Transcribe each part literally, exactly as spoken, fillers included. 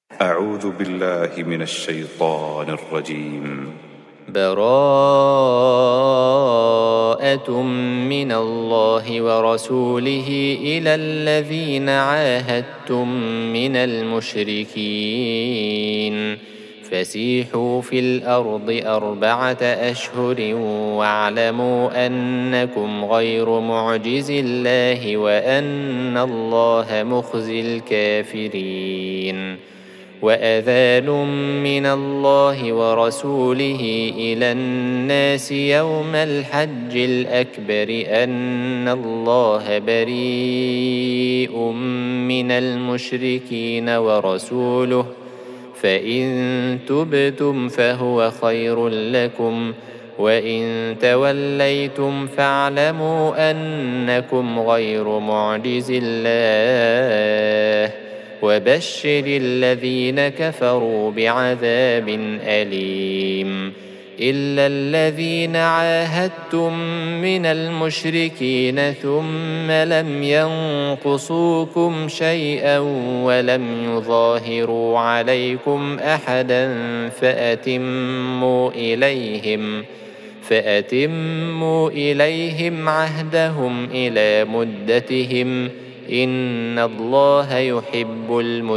أعوذ بالله من الشيطان الرجيم. براءة من الله ورسوله إلى الذين عاهدتم من المشركين فسيحوا في الأرض أربعة أشهر واعلموا أنكم غير معجز الله وأن الله مخزي الكافرين. وأذان من الله ورسوله إلى الناس يوم الحج الأكبر أن الله بريء من المشركين ورسوله فإن تبتم فهو خير لكم وإن توليتم فاعلموا أنكم غير معجز الله وبشر الذين كفروا بعذاب أليم. إلا الذين عاهدتم من المشركين ثم لم ينقصوكم شيئا ولم يظاهروا عليكم أحدا فأتموا إليهم فأتموا إليهم عهدهم إلى مدتهم إن الله يحب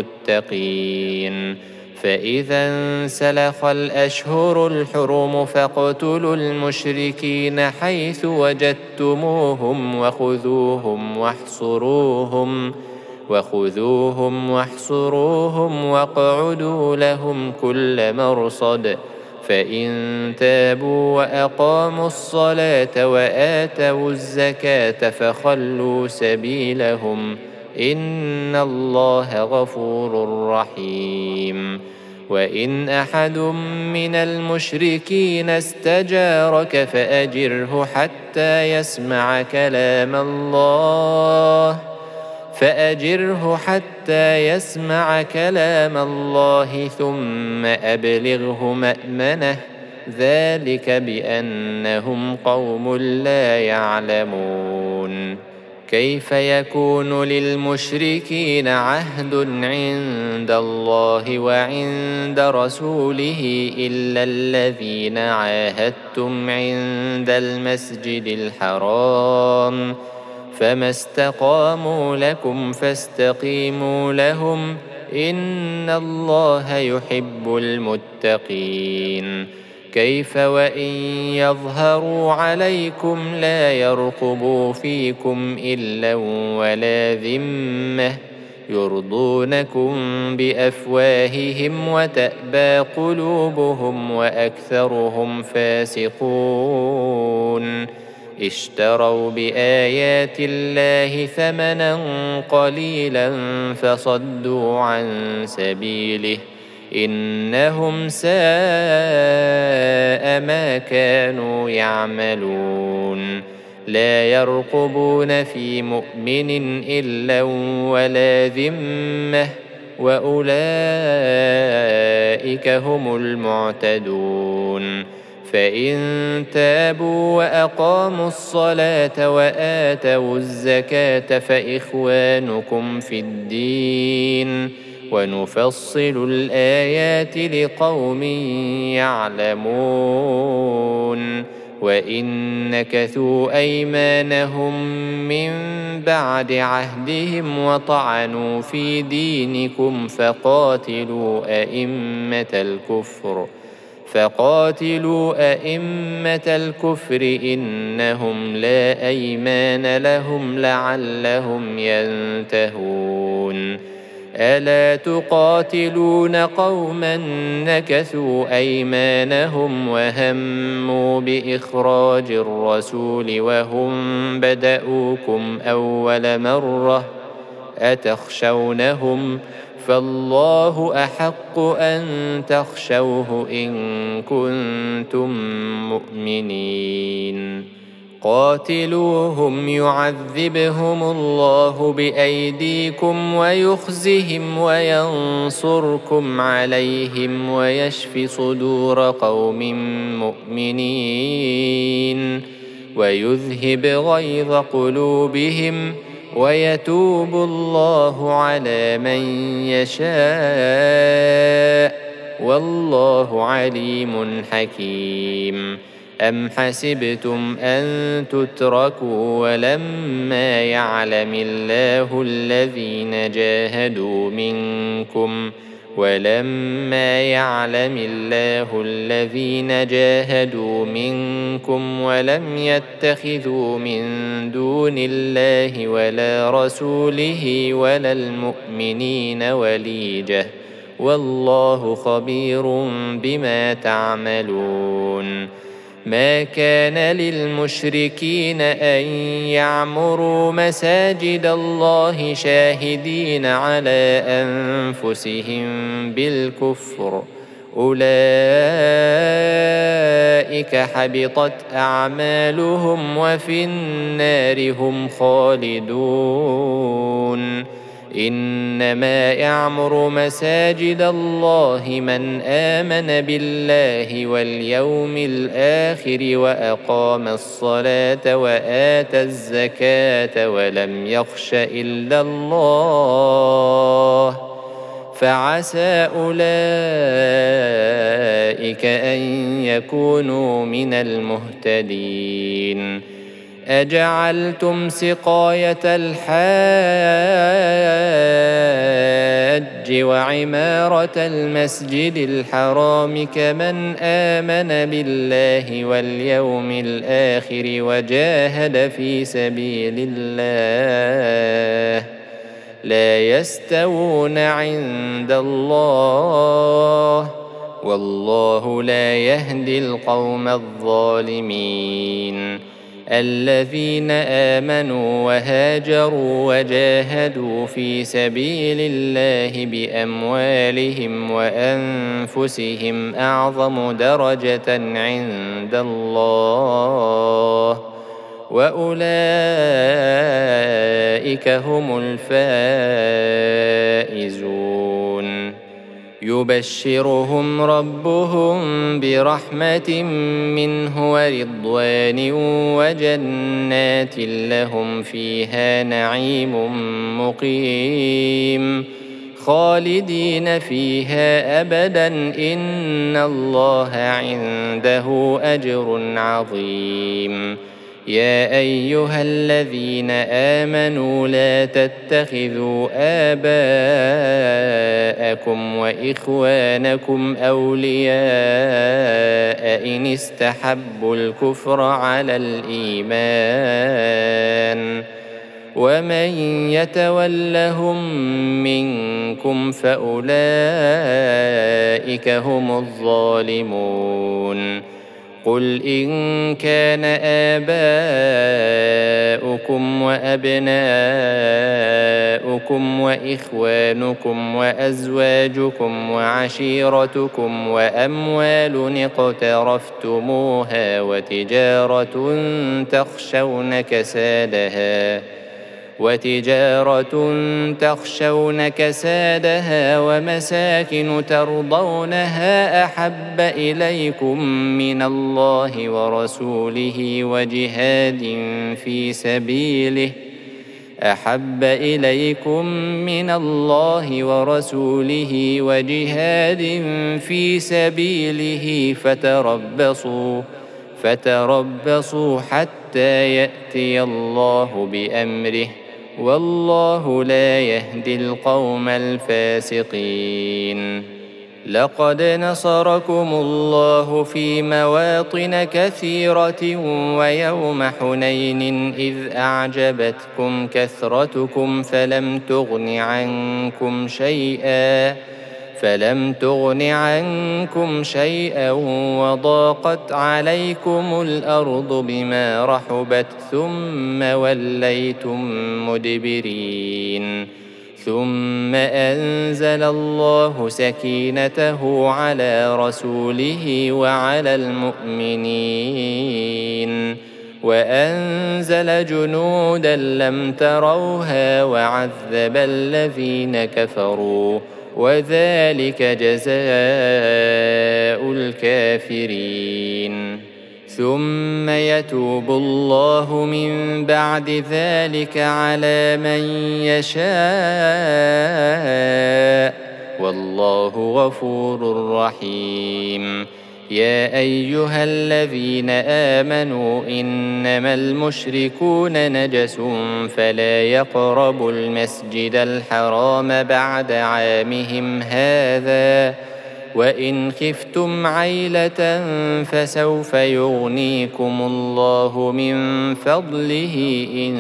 المتقين. فإذا انسلخ الأشهر الحرم فاقتلوا المشركين حيث وجدتموهم وخذوهم واحصروهم وخذوهم واحصروهم واقعدوا لهم كل مرصد فإن تابوا وأقاموا الصلاة وآتوا الزكاة فخلوا سبيلهم إن الله غفور رحيم. وإن أحد من المشركين استجارك فأجره حتى يسمع كلام الله فأجره حتى يسمع كلام الله ثم أبلغه مأمنه ذلك بأنهم قوم لا يعلمون. كيف يكون للمشركين عهد عند الله وعند رسوله إلا الذين عاهدتم عند المسجد الحرام فما استقاموا لكم فاستقيموا لهم إن الله يحب المتقين. كيف وإن يظهروا عليكم لا يرقبوا فيكم إلا ولا ذمة يرضونكم بأفواههم وتأبى قلوبهم وأكثرهم فاسقون. اشتروا بآيات الله ثمنا قليلا فصدوا عن سبيله إنهم ساء ما كانوا يعملون. لا يرقبون في مؤمن إلا ولا ذمة وأولئك هم المعتدون. فإن تابوا وأقاموا الصلاة وآتوا الزكاة فإخوانكم في الدين ونفصل الآيات لقوم يعلمون. وإن نكثوا أيمانهم من بعد عهدهم وطعنوا في دينكم فقاتلوا أئمة الكفر فقاتلوا أئمة الكفر إنهم لا أيمان لهم لعلهم ينتهون. ألا تقاتلون قوما نكثوا أيمانهم وهموا بإخراج الرسول وهم بدؤوكم أول مرة أتخشونهم فالله أحق أن تخشوه إن كنتم مؤمنين. قاتلوهم يعذبهم الله بأيديكم ويخزهم وينصركم عليهم ويشف صدور قوم مؤمنين ويذهب غيظ قلوبهم ويتوب الله على من يشاء والله عليم حكيم. أم حسبتم أن تتركوا ولما يعلم الله الذين جاهدوا منكم ولما يعلم الله الذين جاهدوا منكم ولم يتخذوا من دون الله ولا رسوله ولا المؤمنين وليجة والله خبير بما تعملون. ما كان للمشركين أن يعمروا مساجد الله شاهدين على أنفسهم بالكفر أولئك حبطت أعمالهم وفي النار هم خالدون. إنما يعمر مساجد الله من آمن بالله واليوم الآخر وأقام الصلاة وآتى الزكاة ولم يخش إلا الله فعسى أولئك أن يكونوا من المهتدين. أجعلتم سقاية الحاج وعمارة المسجد الحرام كمن آمن بالله واليوم الآخر وجاهد في سبيل الله لا يستوون عند الله والله لا يهدي القوم الظالمين. الذين آمنوا وهاجروا وجاهدوا في سبيل الله بأموالهم وأنفسهم أعظم درجة عند الله وأولئك هم الفائزون. يبشرهم ربهم برحمة منه ورضوان وجنات لهم فيها نعيم مقيم خالدين فيها أبدا إن الله عنده أجر عظيم. يا أيها الذين آمنوا لا تتخذوا آباءكم وإخوانكم أولياء إن استحبوا الكفر على الإيمان ومن يتولهم منكم فأولئك هم الظالمون. قل إن كان آباؤكم وأبناؤكم وإخوانكم وأزواجكم وعشيرتكم وأموال اقترفتموها وتجارة تخشون كسادها وتجارة تخشون كسادها ومساكن ترضونها أحب إليكم من الله ورسوله وجهاد في سبيله أحب إليكم من الله ورسوله وجهاد في سبيله فتربصوا فتربصوا حتى يأتي الله بأمره والله لا يهدي القوم الفاسقين. لقد نصركم الله في مواطن كثيرة ويوم حنين إذ أعجبتكم كثرتكم فلم تغن عنكم شيئا فلم تغن عنكم شيئا وضاقت عليكم الأرض بما رحبت ثم وليتم مدبرين ثم أنزل الله سكينته على رسوله وعلى المؤمنين وأنزل جنودا لم تروها وعذب الذين كفروا وذلك جزاء الكافرين. ثم يتوب الله من بعد ذلك على من يشاء والله غفور رحيم. يا أيها الذين آمنوا إنما المشركون نجس فلا يقربوا المسجد الحرام بعد عامهم هذا وإن خفتم عيلة فسوف يغنيكم الله من فضله إن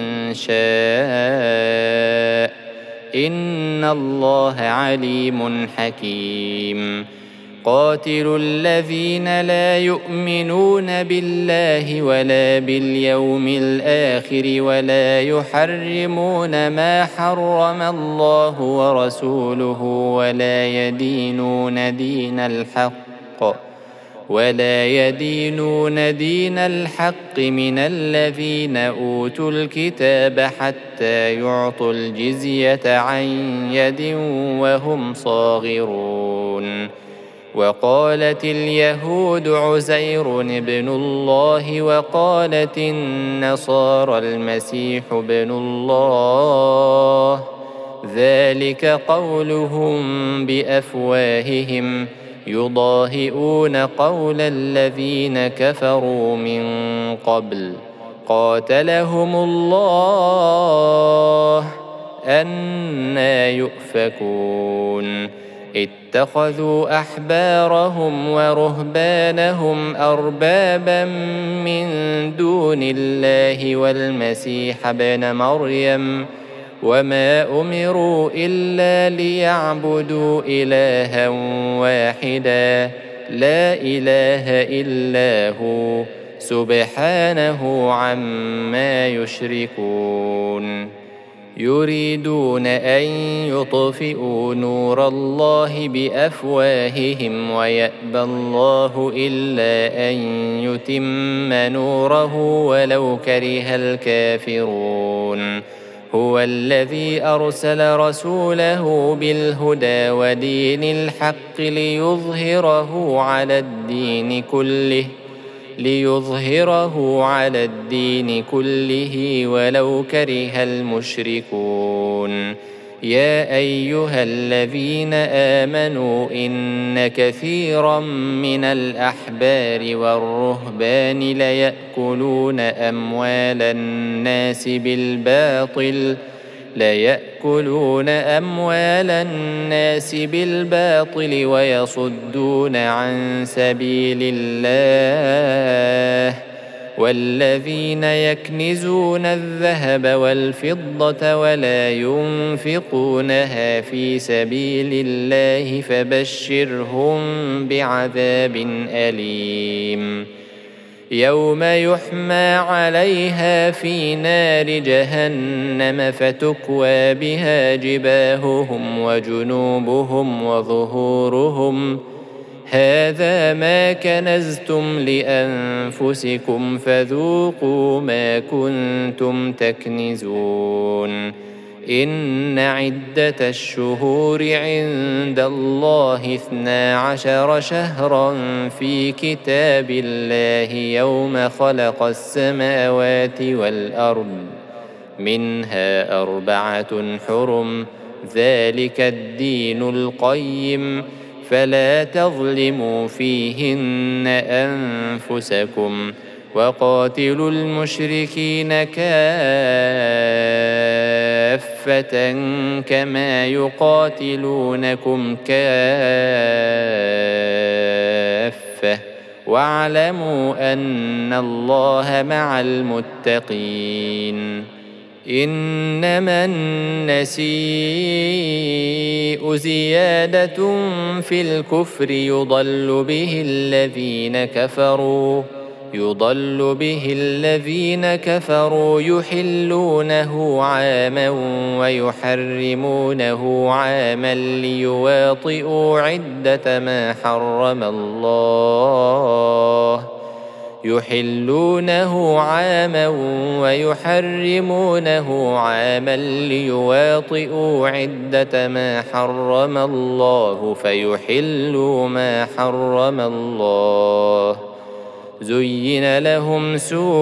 شاء إن الله عليم حكيم. قاتلوا الذين لا يؤمنون بالله ولا باليوم الآخر ولا يحرمون ما حرم الله ورسوله ولا يدينون دين الحق ولا يدينون دين الحق من الذين أوتوا الكتاب حتى يعطوا الجزية عن يد وهم صاغرون. وقالت اليهود عزير ابن الله وقالت النصارى المسيح ابن الله ذلك قولهم بأفواههم يضاهئون قول الذين كفروا من قبل قاتلهم الله أنى يؤفكون. اتخذوا أحبارهم ورهبانهم أربابا من دون الله والمسيح ابن مريم وما أمروا إلا ليعبدوا إلها واحدا لا إله إلا هو سبحانه عما يشركون. يريدون أن يطفئوا نور الله بأفواههم ويأبى الله إلا أن يتم نوره ولو كره الكافرون. هو الذي أرسل رسوله بالهدى ودين الحق ليظهره على الدين كله ليظهره على الدين كله ولو كره المشركون. يا أيها الذين آمنوا إن كثيرا من الأحبار والرهبان ليأكلون أموال الناس بالباطل ليأكلون أموال الناس بالباطل ويصدون عن سبيل الله والذين يكنزون الذهب والفضة ولا ينفقونها في سبيل الله فبشرهم بعذاب أليم. يوم يحمى عليها في نار جهنم فتكوى بها جباههم وجنوبهم وظهورهم هذا ما كنزتم لأنفسكم فذوقوا ما كنتم تكنزون. إن عدة الشهور عند الله اثنا عشر شهرا في كتاب الله يوم خلق السماوات والأرض منها أربعة حرم ذلك الدين القيم فلا تظلموا فيهن أنفسكم وقاتلوا المشركين كافة كما يقاتلونكم كافة واعلموا أن الله مع المتقين. إنما النسيء زيادة في الكفر يضل به الذين كفروا يضل به الذين كفروا يحلونه عاما ويحرمونه عاما ليواطئوا عدة ما حرم الله يحلونه عاما ويحرمونه عاما ليواطئوا عدة ما حرم الله فيحلوا ما حرم الله. زين لهم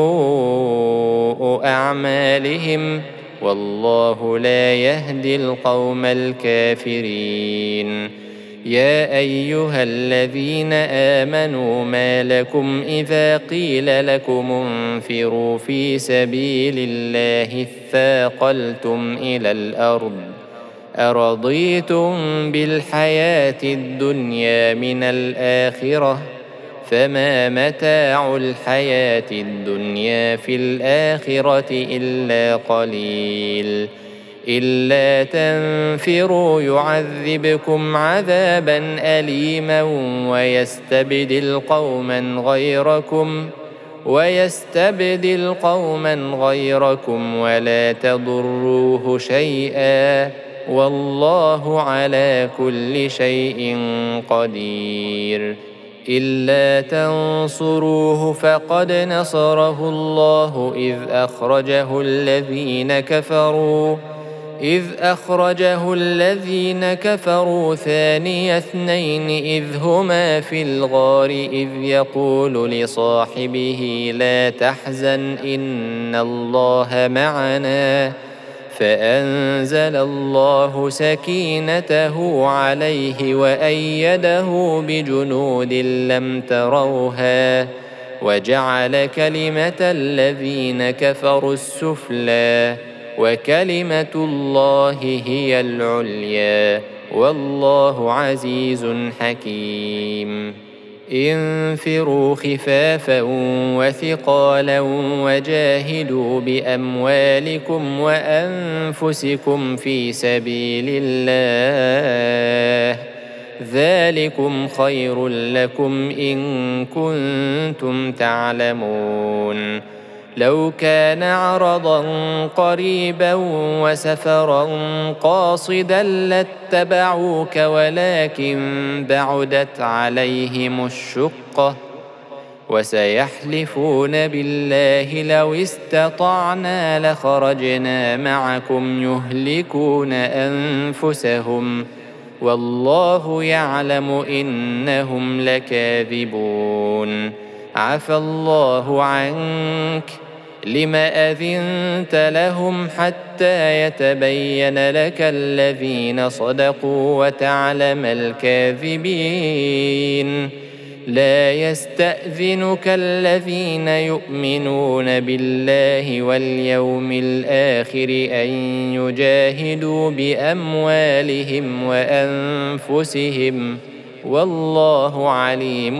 سوء أعمالهم والله لا يهدي القوم الكافرين. يا أيها الذين آمنوا ما لكم إذا قيل لكم انفروا في سبيل الله اثاقلتم إلى الأرض أرضيتم بالحياة الدنيا من الآخرة فما متاع الحياة الدنيا في الآخرة إلا قليل إلا تنفروا يعذبكم عذابا أليما ويستبدل قوما غيركم ويستبدل قوما غيركم ولا تضروه شيئا والله على كل شيء قدير إلا تنصروه فقد نصره الله إذ أخرجه الذين كفروا إذ أخرجه الذين كفروا ثاني اثنين إذ هما في الغار إذ يقول لصاحبه لا تحزن إن الله معنا فأنزل الله سكينته عليه وأيده بجنود لم تروها وجعل كلمة الذين كفروا السفلى وكلمة الله هي العليا والله عزيز حكيم انفروا خفافا وثقالا وجاهدوا بأموالكم وأنفسكم في سبيل الله ذلكم خير لكم إن كنتم تعلمون لو كان عرضا قريبا وسفرا قاصدا لاتبعوك ولكن بعدت عليهم الشقة وسيحلفون بالله لو استطعنا لخرجنا معكم يهلكون أنفسهم والله يعلم إنهم لكاذبون عفى الله عنك لم أذنت لهم حتى يتبين لك الذين صدقوا وتعلم الكاذبين لا يستأذنك الذين يؤمنون بالله واليوم الآخر أن يجاهدوا بأموالهم وأنفسهم والله عليم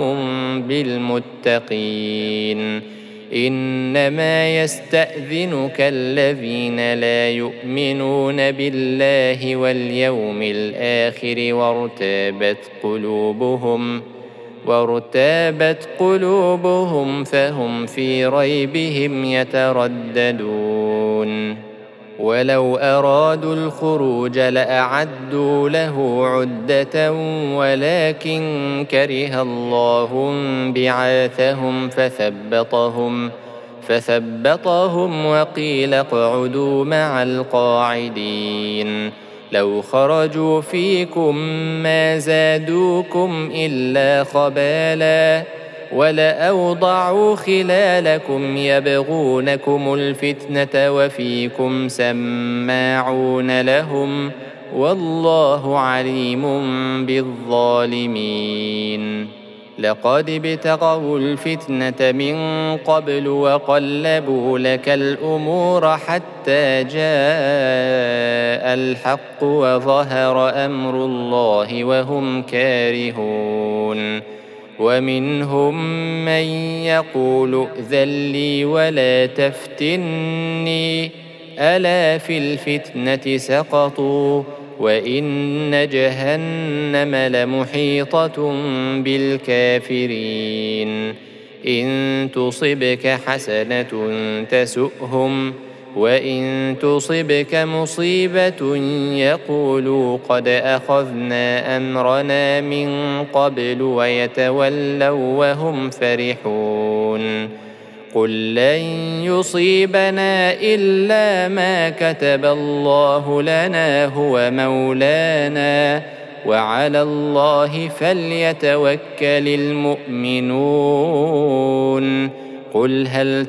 بالمتقين إنما يستأذنك الذين لا يؤمنون بالله واليوم الآخر وارتابت قلوبهم وارتابت قلوبهم فهم في ريبهم يترددون ولو أرادوا الخروج لأعدوا له عدة ولكن كره الله بعاثهم فثبطهم فثبطهم وقيل اقعدوا مع القاعدين لو خرجوا فيكم ما زادوكم إلا خبالا ولأوضعوا خلالكم يبغونكم الفتنة وفيكم سماعون لهم والله عليم بالظالمين لقد ابتغوا الفتنة من قبل وقلبوا لك الأمور حتى جاء الحق وظهر أمر الله وهم كارهون ومنهم من يقول ائذن لي ولا تفتني ألا في الفتنة سقطوا وإن جهنم لمحيطة بالكافرين إن تصبك حسنة تسؤهم وإن تصبك مصيبة يقولوا قد أخذنا أمرنا من قبل ويتولوا وهم فرحون قل لن يصيبنا إلا ما كتب الله لنا هو مولانا وعلى الله فليتوكل المؤمنون قل هل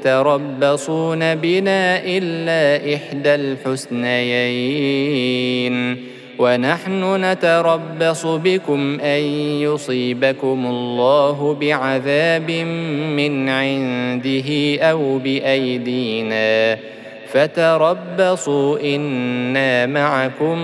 تربصون بنا إلا إحدى الحسنيين ونحن نتربص بكم أن يصيبكم الله بعذاب من عنده أو بأيدينا فتربصوا إنا معكم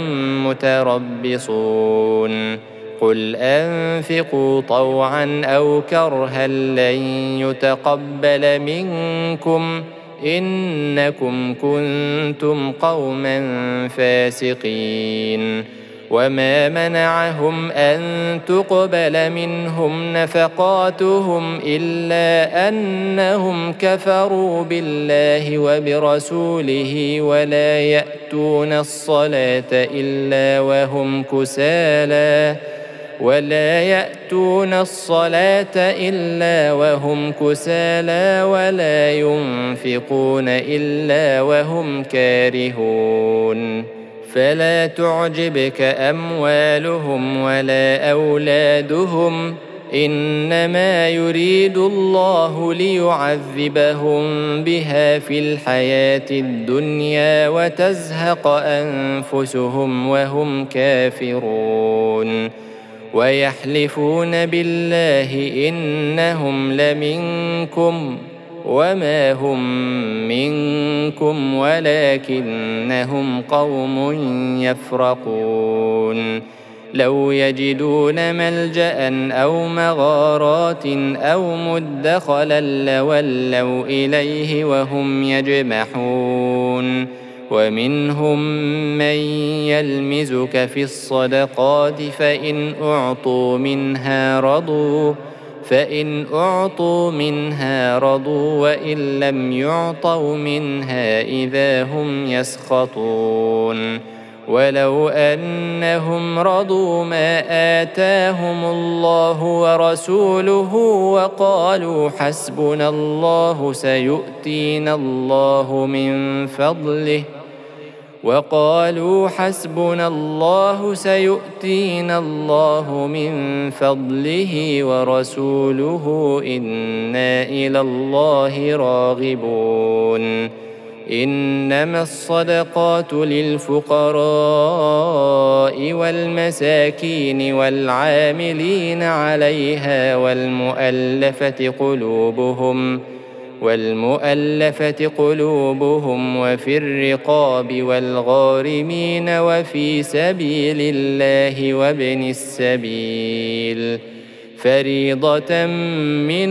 متربصون قل أنفقوا طوعا أو كرها لن يتقبل منكم إنكم كنتم قوما فاسقين وما منعهم أن تقبل منهم نفقاتهم إلا أنهم كفروا بالله وبرسوله ولا يأتون الصلاة إلا وهم كسالى ولا يأتون الصلاة إلا وهم كسالى ولا ينفقون إلا وهم كارهون فلا تعجبك أموالهم ولا أولادهم إنما يريد الله ليعذبهم بها في الحياة الدنيا وتزهق أنفسهم وهم كافرون ويحلفون بالله إنهم لمنكم وما هم منكم ولكنهم قوم يفرقون لو يجدون ملجأ أو مغارات أو مدخلا لولوا إليه وهم يجمحون ومنهم من يلمزك في الصدقات فإن أعطوا منها رضوا فإن أعطوا منها رضوا وإن لم يعطوا منها إذا هم يسخطون ولو أنهم رضوا ما آتاهم الله ورسوله وقالوا حسبنا الله سيؤتينا الله من فضله وقالوا حسبنا الله سيؤتينا الله من فضله ورسوله إنا إلى الله راغبون إنما الصدقات للفقراء والمساكين والعاملين عليها والمؤلفة قلوبهم والمؤلفة قلوبهم وفي الرقاب والغارمين وفي سبيل الله وابن السبيل فريضة من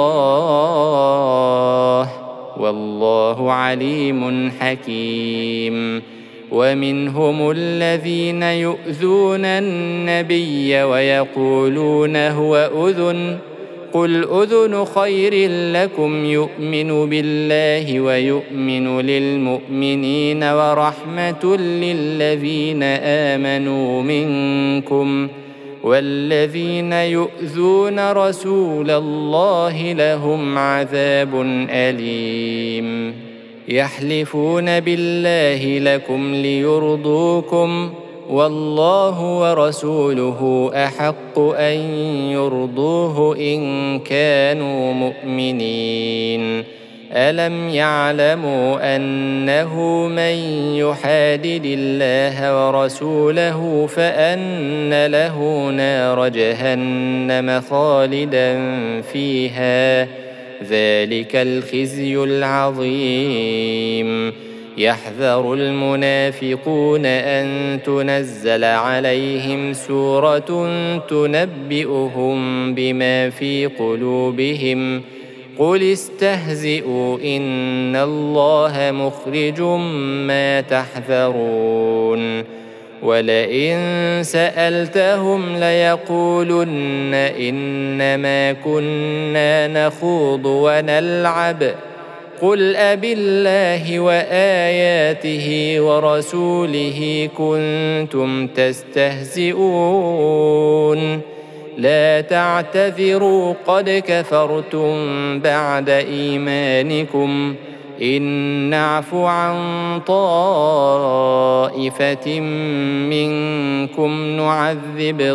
الله والله عليم حكيم ومنهم الذين يؤذون النبي ويقولون هو أذن قل أذن خير لكم يؤمن بالله ويؤمن للمؤمنين ورحمة للذين آمنوا منكم والذين يؤذون رسول الله لهم عذاب أليم يحلفون بالله لكم ليرضوكم والله ورسوله أحق أن يرضوه إن كانوا مؤمنين ألم يعلموا أنه من يحادد الله ورسوله فأن له نار جهنم خالدا فيها ذلك الخزي العظيم يحذر المنافقون أن تنزل عليهم سورة تنبئهم بما في قلوبهم قل استهزئوا إن الله مخرج ما تحذرون ولئن سألتهم ليقولن إنما كنا نخوض ونلعب قل أبالله وآياته ورسوله كنتم تستهزئون لا تعتذروا قد كفرتم بعد إيمانكم إن نعف عن طائفة منكم نعذب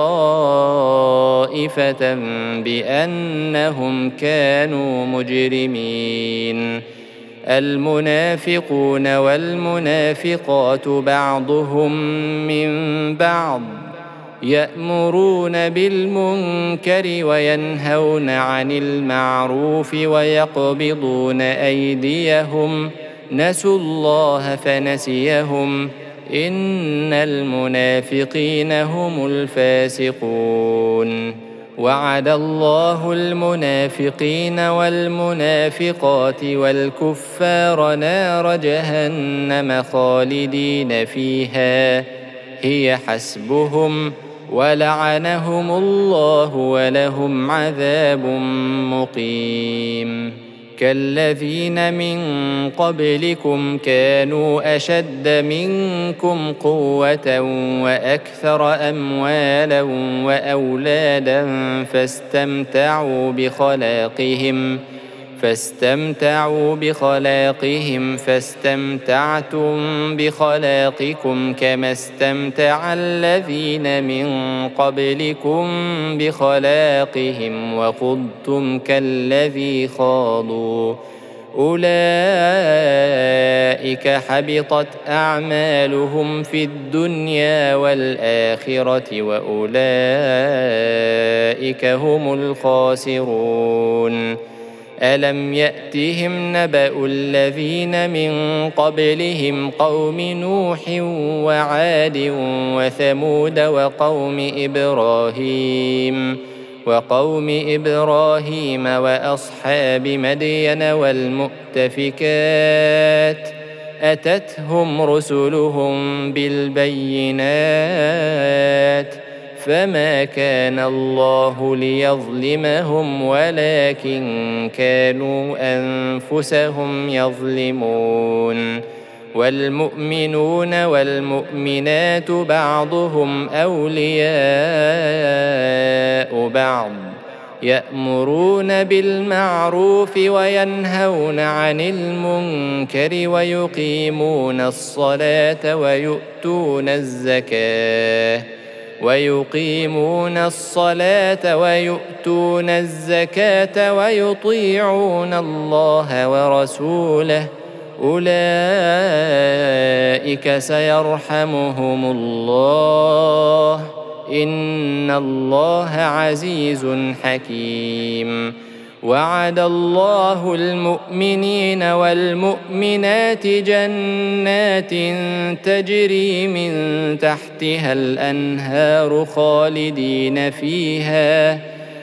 طائفة بأنهم كانوا مجرمين المنافقون والمنافقات بعضهم من بعض يأمرون بالمنكر وينهون عن المعروف ويقبضون أيديهم نسوا الله فنسيهم إن المنافقين هم الفاسقون. وعد الله المنافقين والمنافقات والكفار نار جهنم خالدين فيها هي حسبهم ولعنهم الله ولهم عذاب مقيم. كالذين من قبلكم كانوا أشد منكم قوة وأكثر أموالا وأولادا فاستمتعوا بخلاقهم فاستمتعوا بخلاقهم فاستمتعتم بخلاقكم كما استمتع الذين من قبلكم بخلاقهم وخضتم كالذي خاضوا أولئك حبطت أعمالهم في الدنيا والآخرة وأولئك هم الخاسرون. ألم يأتهم نبأ الذين من قبلهم قوم نوح وعاد وثمود وقوم إبراهيم وقوم إبراهيم وأصحاب مدين والمؤتفكات أتتهم رسلهم بالبينات فما كان الله ليظلمهم ولكن كانوا أنفسهم يظلمون. والمؤمنون والمؤمنات بعضهم أولياء بعض يأمرون بالمعروف وينهون عن المنكر ويقيمون الصلاة ويؤتون الزكاة ويقيمون الصلاة ويؤتون الزكاة ويطيعون الله ورسوله أولئك سيرحمهم الله إن الله عزيز حكيم. وعد الله المؤمنين والمؤمنات جنات تجري من تحتها الأنهار خالدين فيها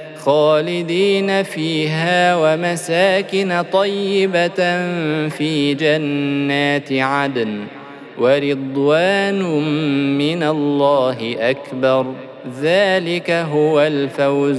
خالدين فيها ومساكن طيبة في جنات عدن ورضوان من الله أكبر ذلك هو الفوز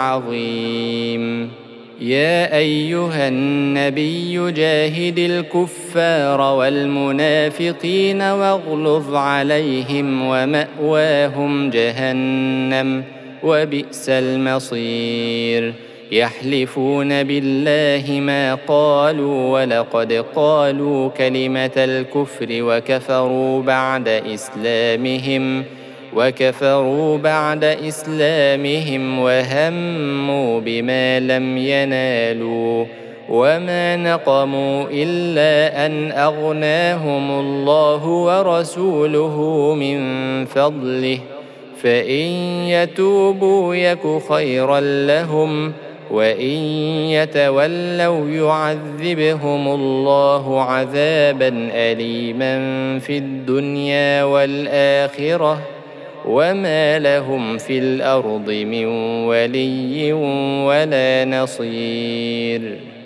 العظيم. يا أيها النبي جاهد الكفار والمنافقين واغلظ عليهم ومأواهم جهنم وبئس المصير. يحلفون بالله ما قالوا ولقد قالوا كلمة الكفر وكفروا بعد إسلامهم وكفروا بعد إسلامهم وهموا بما لم ينالوا وما نقموا إلا أن أغناهم الله ورسوله من فضله فإن يتوبوا يك خيرا لهم وإن يتولوا يعذبهم الله عذابا أليما في الدنيا والآخرة وما لهم في الأرض من ولي ولا نصير.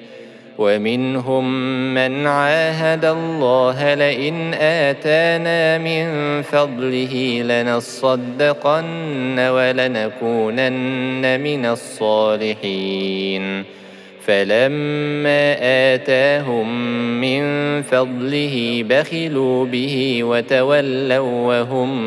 ومنهم من عاهد الله لئن آتانا من فضله لنصدقن ولنكونن من الصالحين فلما آتاهم من فضله بخلوا به وتولوا وهم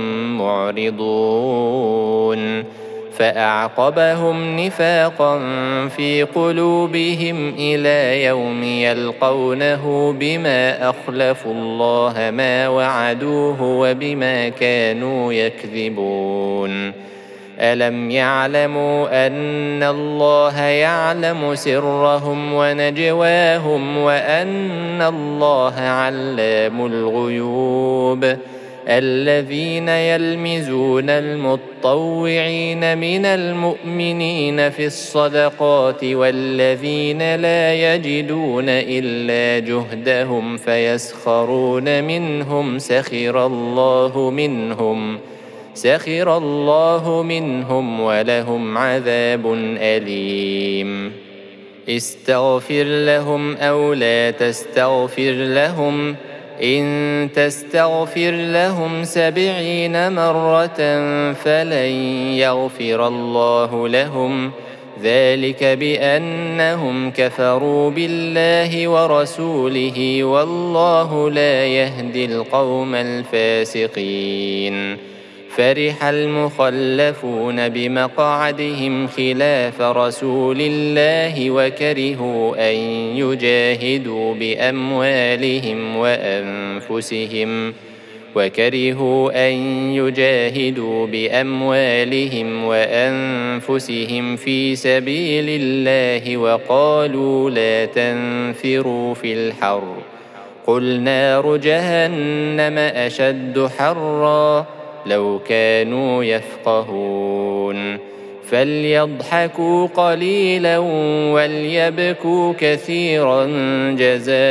معرضون فأعقبهم نفاقا في قلوبهم إلى يوم يلقونه بما أخلفوا الله ما وعدوه وبما كانوا يكذبون. ألم يعلموا أن الله يعلم سرهم ونجواهم وأن الله علام الغيوب الذين يلمزون المطوعين من المؤمنين في الصدقات والذين لا يجدون إلا جهدهم فيسخرون منهم سخر الله منهم سخر الله منهم ولهم عذاب أليم استغفر لهم أو لا تستغفر لهم إن تستغفر لهم سبعين مرة فلن يغفر الله لهم ذلك بأنهم كفروا بالله ورسوله والله لا يهدي القوم الفاسقين فرح المخلفون بمقعدهم خلاف رسول الله وكرهوا أن يجاهدوا بأموالهم وأنفسهم وكرهوا أن يجاهدوا بأموالهم وأنفسهم في سبيل الله وقالوا لا تنفروا في الحر قل نار جهنم أشد حرا لو كانوا يفقهون فليضحكوا قليلا وليبكوا كثيرا جزاء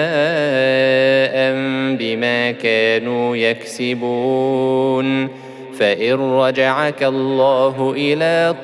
بما كانوا يكسبون فإن رجعك الله إلى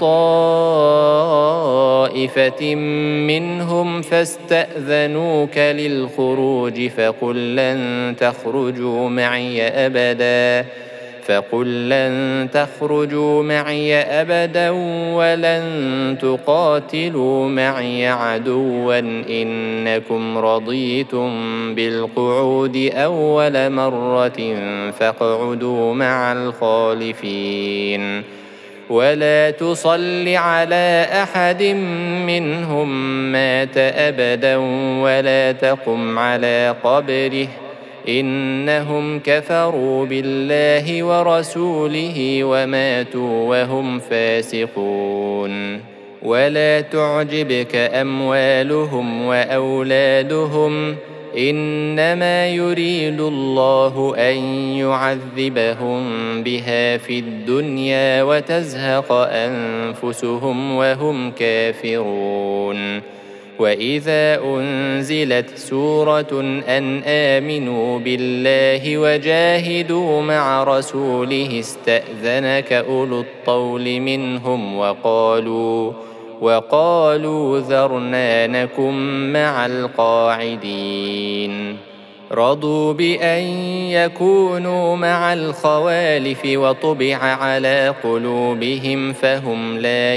طائفة منهم فاستأذنوك للخروج فقل لن تخرجوا معي أبداً فقل لن تخرجوا معي أبدا ولن تقاتلوا معي عدوا إنكم رضيتم بالقعود أول مرة فاقعدوا مع الخالفين ولا تصل على أحد منهم مات أبدا ولا تقم على قبره إنهم كفروا بالله ورسوله وماتوا وهم فاسقون ولا تعجبك أموالهم وأولادهم إنما يريد الله أن يعذبهم بها في الدنيا وتزهق أنفسهم وهم كافرون وإذا أنزلت سورة أن آمنوا بالله وجاهدوا مع رسوله استأذنك أولو الطول منهم وقالوا وقالوا ذرنا نكن مع القاعدين رضوا بأن يكونوا مع الخوالف وطبع على قلوبهم فهم لا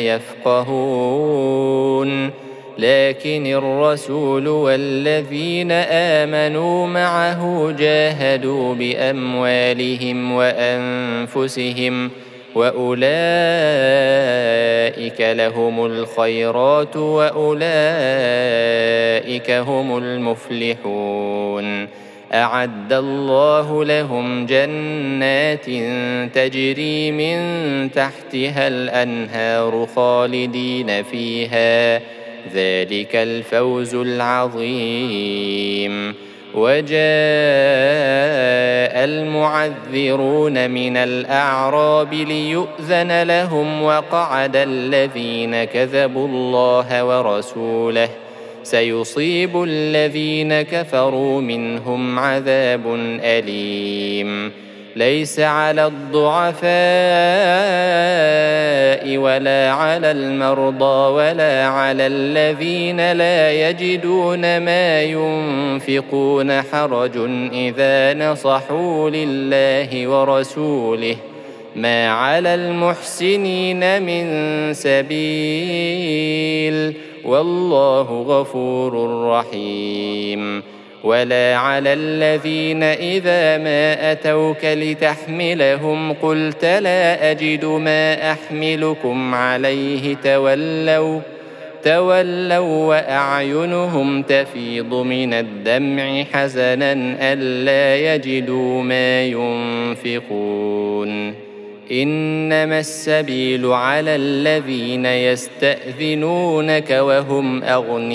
يفقهون لكن الرسول والذين آمنوا معه جاهدوا بأموالهم وأنفسهم وأولئك لهم الخيرات وأولئك هم المفلحون أعد الله لهم جنات تجري من تحتها الأنهار خالدين فيها ذلك الفوز العظيم وجاء المعذرون من الأعراب ليؤذن لهم وقعد الذين كذبوا الله ورسوله سيصيب الذين كفروا منهم عذاب أليم ليس على الضعفاء ولا على المرضى ولا على الذين لا يجدون ما ينفقون حرج إذا نصحوا لله ورسوله ما على المحسنين من سبيل والله غفور رحيم ولا على الذين إذا ما أتوك لتحملهم قلت لا أجد ما أحملكم عليه تولوا تولوا وأعينهم تفيض من الدمع حزنا ألا يجدوا ما ينفقون إنما السبيل على الذين يستأذنونك وهم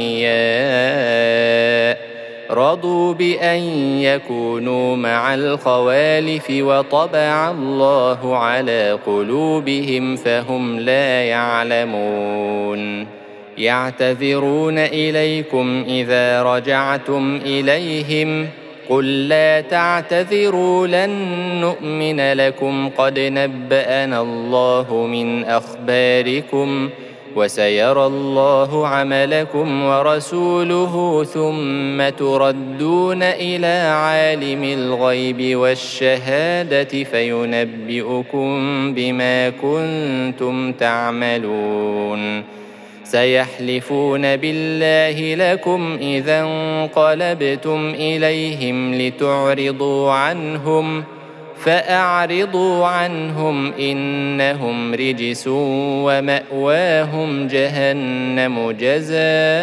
أغنياء رضوا بأن يكونوا مع الخوالف وطبع الله على قلوبهم فهم لا يعلمون يعتذرون إليكم إذا رجعتم إليهم قل لا تعتذروا لن نؤمن لكم قد نبأنا الله من أخباركم وسيرى الله عملكم ورسوله ثم تردون إلى عالم الغيب والشهادة فينبئكم بما كنتم تعملون سيحلفون بالله لكم إذا انقلبتم إليهم لتعرضوا عنهم فأعرضوا عنهم إنهم رجس ومأواهم جهنم جزاء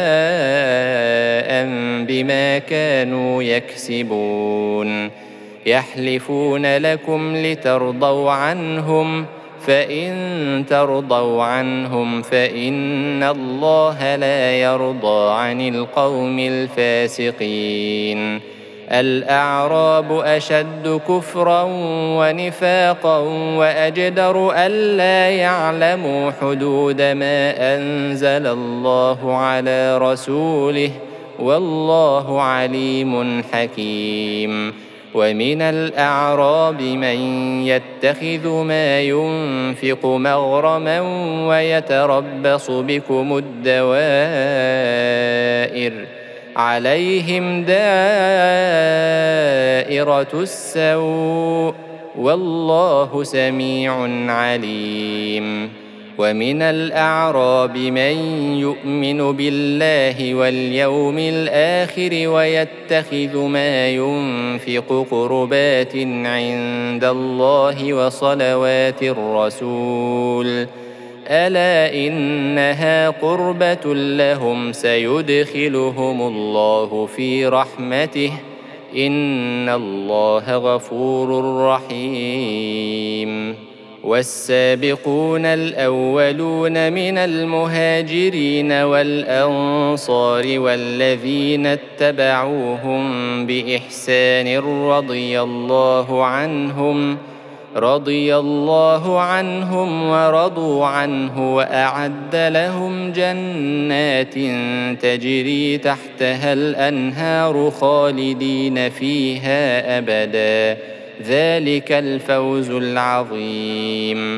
بما كانوا يكسبون يحلفون لكم لترضوا عنهم فإن ترضوا عنهم فإن الله لا يرضى عن القوم الفاسقين الأعراب أشد كفرا ونفاقا وأجدر ألا يعلموا حدود ما أنزل الله على رسوله والله عليم حكيم ومن الأعراب من يتخذ ما ينفق مغرما ويتربص بكم الدوائر عليهم دائرة السوء والله سميع عليم ومن الأعراب من يؤمن بالله واليوم الآخر ويتخذ ما ينفق قربات عند الله وصلوات الرسول ألا إنها قربة لهم سيدخلهم الله في رحمته إن الله غفور رحيم والسابقون الأولون من المهاجرين والأنصار والذين اتبعوهم بإحسان رضي الله عنهم رضي الله عنهم ورضوا عنه وأعد لهم جنات تجري تحتها الأنهار خالدين فيها أبدا ذلك الفوز العظيم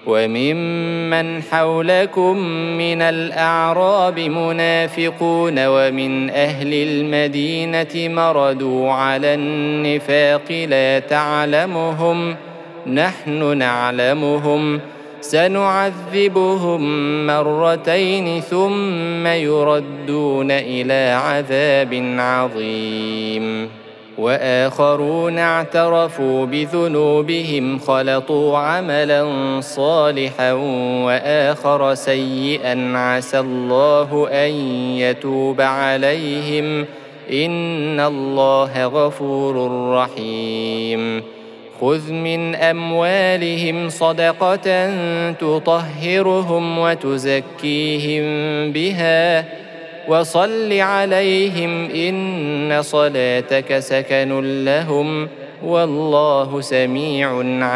وممن حولكم من الأعراب منافقون ومن أهل المدينة مردوا على النفاق لا تعلمهم نحن نعلمهم سنعذبهم مرتين ثم يردون إلى عذاب عظيم وآخرون اعترفوا بذنوبهم خلطوا عملا صالحا وآخر سيئا عسى الله أن يتوب عليهم إن الله غفور رحيم خذ من أموالهم صدقة تطهرهم وتزكيهم بها وصل عليهم إن صلاتك سكن لهم والله سميع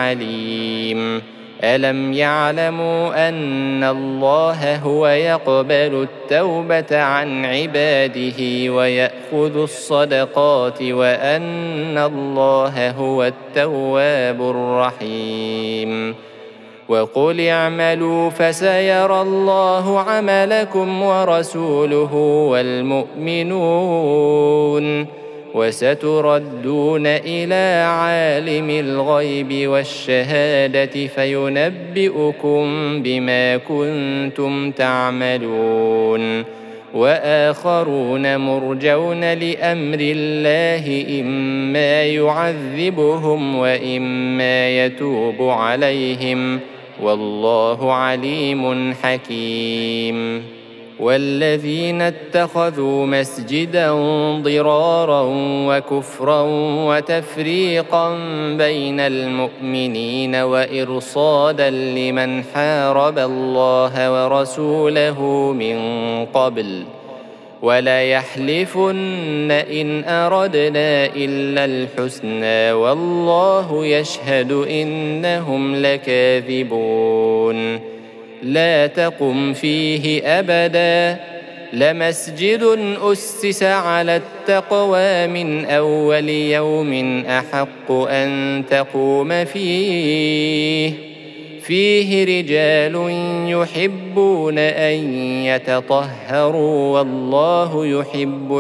عليم ألم يعلموا أن الله هو يقبل التوبة عن عباده ويأخذ الصدقات وأن الله هو التواب الرحيم وقل اعملوا فسيرى الله عملكم ورسوله والمؤمنون وستردون إلى عالم الغيب والشهادة فينبئكم بما كنتم تعملون وآخرون مرجون لأمر الله إما يعذبهم وإما يتوب عليهم والله عليم حكيم والذين اتخذوا مسجدا ضرارا وكفرا وتفريقا بين المؤمنين وإرصادا لمن حارب الله ورسوله من قبل وليحلفن إن أردنا إلا الحسنى والله يشهد إنهم لكاذبون لا تقم فيه أبدا لمسجد أسس على التقوى من أول يوم أحق أن تقوم فيه فيه رجال يحبون أن يتطهروا والله يحب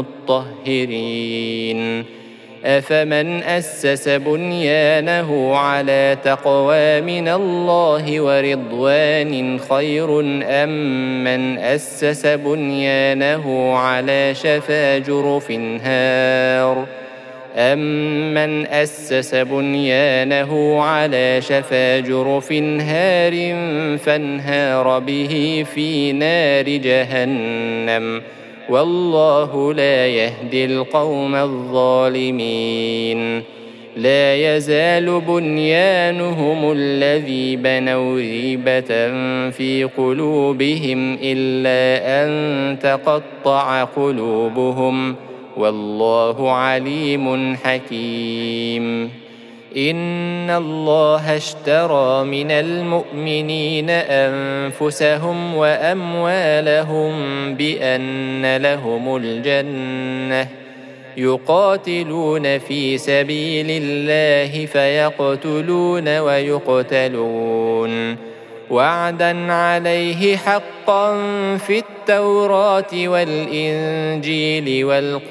المطهرين أفمن أسس بنيانه على تقوى من الله ورضوان خير أم من أسس بنيانه على شفا جرف هار أمن أسس بنيانه على شفا جرف هار فانهار به في نار جهنم والله لا يهدي القوم الظالمين لا يزال بنيانهم الذي بنوا ريبة في قلوبهم إلا أن تقطع قلوبهم والله عليم حكيم إن الله اشترى من المؤمنين أنفسهم وأموالهم بأن لهم الجنة يقاتلون في سبيل الله فيقتلون ويقتلون وعدا عليه حقا في التوراة والإنجيل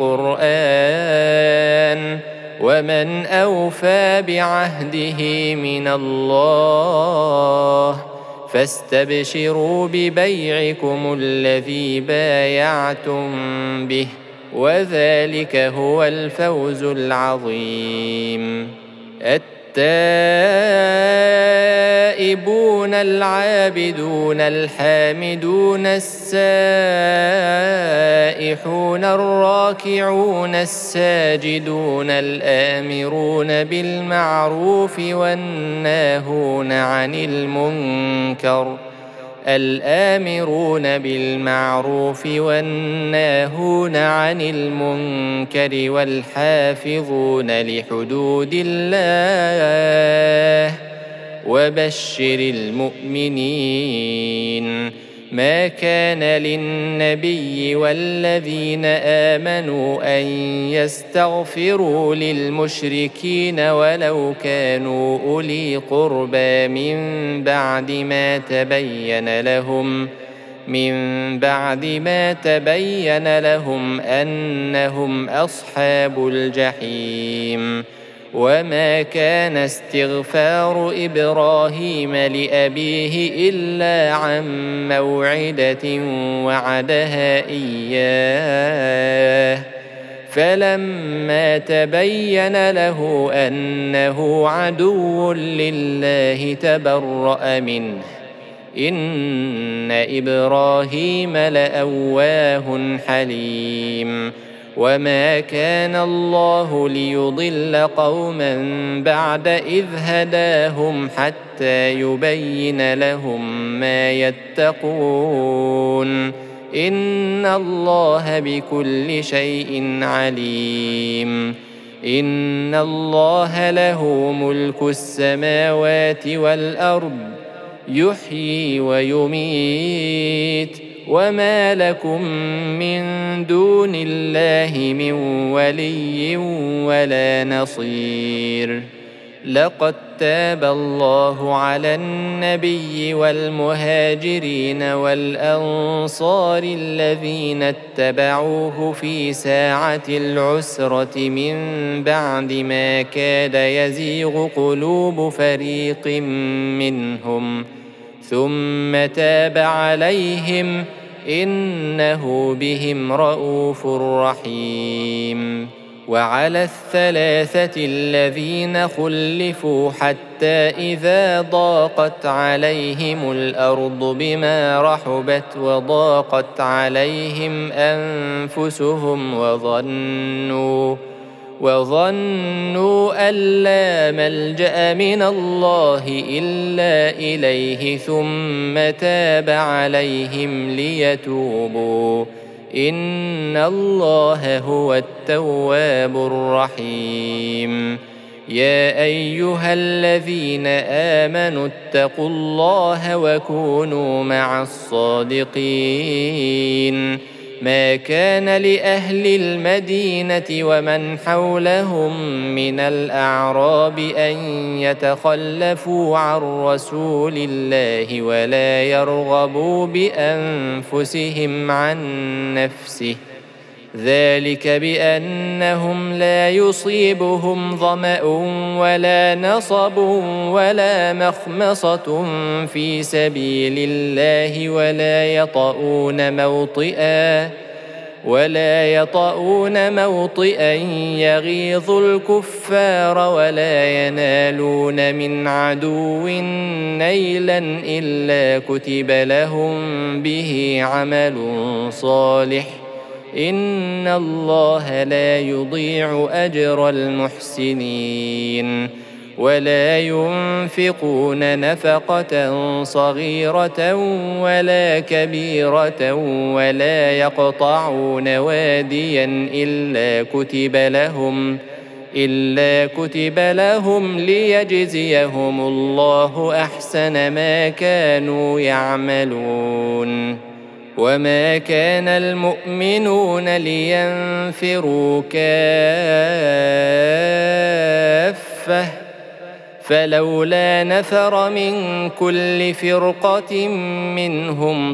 والقرآن ومن أوفى بعهده من الله فاستبشروا ببيعكم الذي بايعتم به وذلك هو الفوز العظيم التائبون العابدون الحامدون السائحون الراكعون الساجدون الآمرون بالمعروف والناهون عن المنكر الآمرون بالمعروف والناهون عن المنكر والحافظون لحدود الله وبشر المؤمنين ما كان للنبي والذين آمنوا أن يستغفروا للمشركين ولو كانوا أولي قربى من بعد ما تبين لهم من بعد ما تبين لهم أنهم أصحاب الجحيم وما كان استغفار إبراهيم لأبيه إلا عن موعدة وعدها إياه فلما تبين له أنه عدو لله تبرأ منه إن إبراهيم لأواه حليم وما كان الله ليضل قوما بعد إذ هداهم حتى يبين لهم ما يتقون إن الله بكل شيء عليم إن الله له ملك السماوات والأرض يحيي ويميت وما لكم من دون الله من ولي ولا نصير لقد تاب الله على النبي والمهاجرين والأنصار الذين اتبعوه في ساعة العسرة من بعد ما كاد يزيغ قلوب فريق منهم ثم تاب عليهم إنه بهم رءوف رحيم وعلى الثلاثة الذين خلفوا حتى إذا ضاقت عليهم الأرض بما رحبت وضاقت عليهم أنفسهم وظنوا وظنوا أن لا ملجأ من الله إلا إليه ثم تاب عليهم ليتوبوا إن الله هو التواب الرحيم. يا أيها الذين آمنوا اتقوا الله وكونوا مع الصادقين. ما كان لأهل المدينة ومن حولهم من الأعراب أن يتخلفوا عن رسول الله ولا يرغبوا بأنفسهم عن نفسه، ذلك بأنهم لا يصيبهم ظمأ ولا نصب ولا مخمصة في سبيل الله ولا يطؤون موطئا ولا يطؤون موطئا يغيظ الكفار ولا ينالون من عدو نيلا إلا كتب لهم به عمل صالح إن الله لا يضيع أجر المحسنين. ولا ينفقون نفقة صغيرة ولا كبيرة ولا يقطعون واديا إلا كتب لهم إلا كتب لهم ليجزيهم الله أحسن ما كانوا يعملون. وما كان المؤمنون لينفروا كافة فلولا نفر من كل فرقة منهم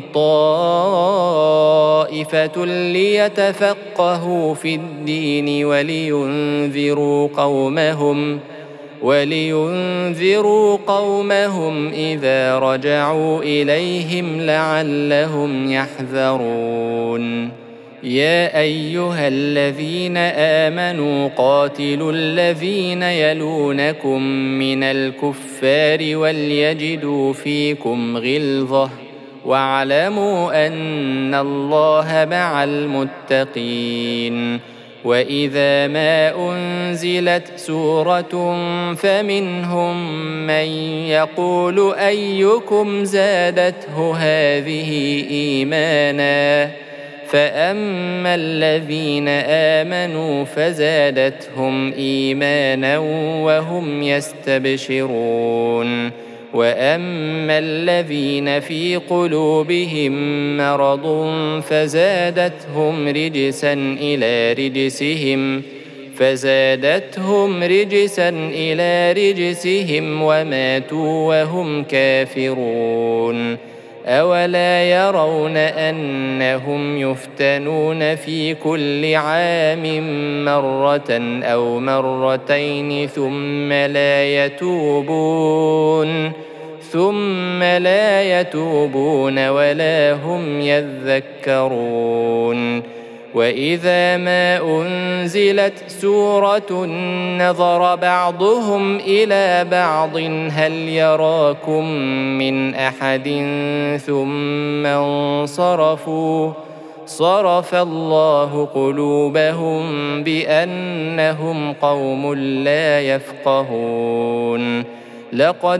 طائفة ليتفقهوا في الدين ولينذروا قومهم ولينذروا قومهم إذا رجعوا إليهم لعلهم يحذرون. يا أيها الذين آمنوا قاتلوا الذين يلونكم من الكفار وليجدوا فيكم غلظة واعلموا أن الله مع المتقين. وإذا ما أنزلت سورة فمنهم من يقول أيكم زادته هذه إيمانا فأما الذين آمنوا فزادتهم إيمانا وهم يستبشرون. وأما الذين في قلوبهم مرض فزادتهم رجسا إلى رجسهم فزادتهم رجسا إلى رجسهم وماتوا وهم كافرون. أولا يرون أنهم يفتنون في كل عام مرة أو مرتين ثم لا يتوبون ثم لا يتوبون ولا هم يذكرون. وإذا ما أنزلت سورة نظر بعضهم إلى بعض هل يراكم من أحد ثم انصرفوا صرف الله قلوبهم بأنهم قوم لا يفقهون. لقد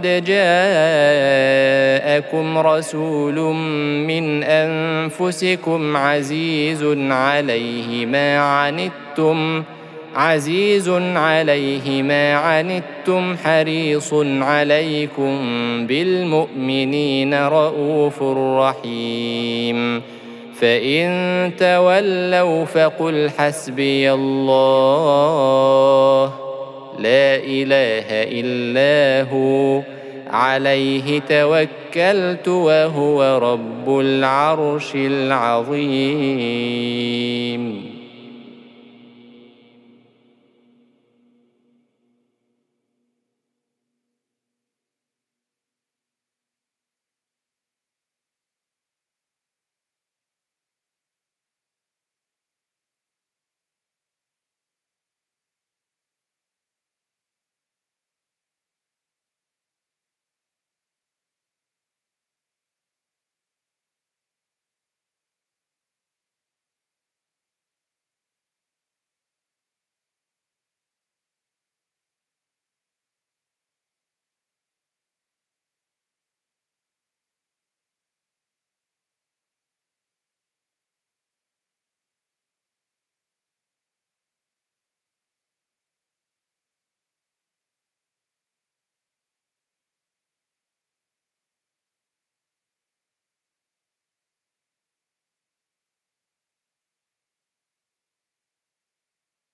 جاءكم رسول من أنفسكم عزيز عليه ما عنتم عزيز عليه ما عنتم حريص عليكم بالمؤمنين رؤوف رحيم. فإن تولوا فقل حسبي الله لا إله إلا هو عليه توكلت وهو رب العرش العظيم.